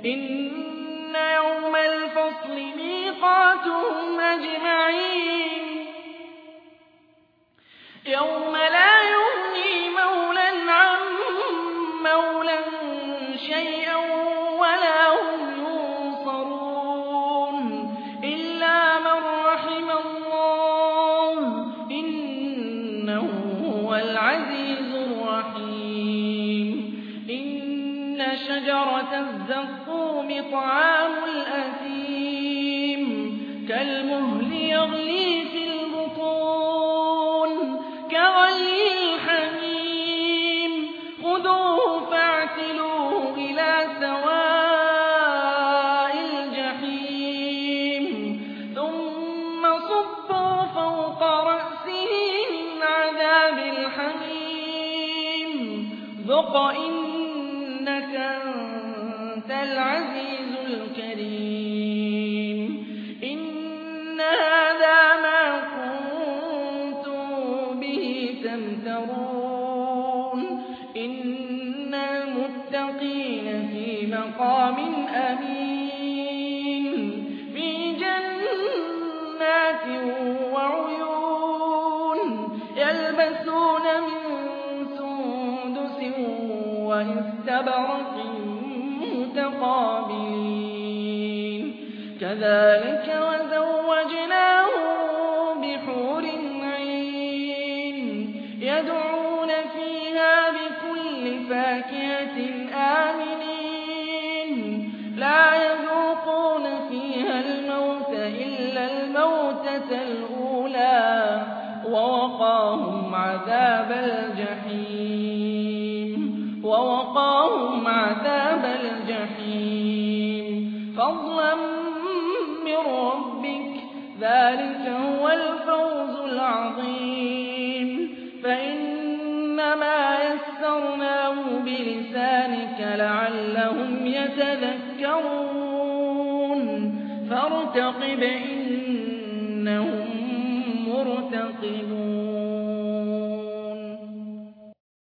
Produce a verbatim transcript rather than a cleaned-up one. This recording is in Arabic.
إن يوم الفصل ميقاتهم أجمعين يوم لا يغني مولى عن مولى شيئا ولا هم ينصرون إلا من رحم الله إنه هو العزيز الرحيم إن شجرة الزقوم طعام الأثيم كالمهل يغلي في البطون كغلي الحميم خذوه فاعتلوه إلى سواء الجحيم ثم صبوا فوق رأسه من عذاب الحميم ذق إنك أنت العزيز الكريم إن هذا ما كنتم به تمترون إن المتقين في مقام أمين في جنات وعيون يلبسون من سندس واستبرق متقابلين كذلك وزوجناهم بحور عين يدعون فيها بكل فاكهة آمنين لا يذوقون فيها الموت إلا الموتة الأولى ووقاهم عذاب الجحيم ووقاهم عذاب الجحيم فضلا من ربك ذلك هو الفوز العظيم فإنما يسرناه بلسانك لعلهم يتذكرون فارتقب إنهم مرتقبون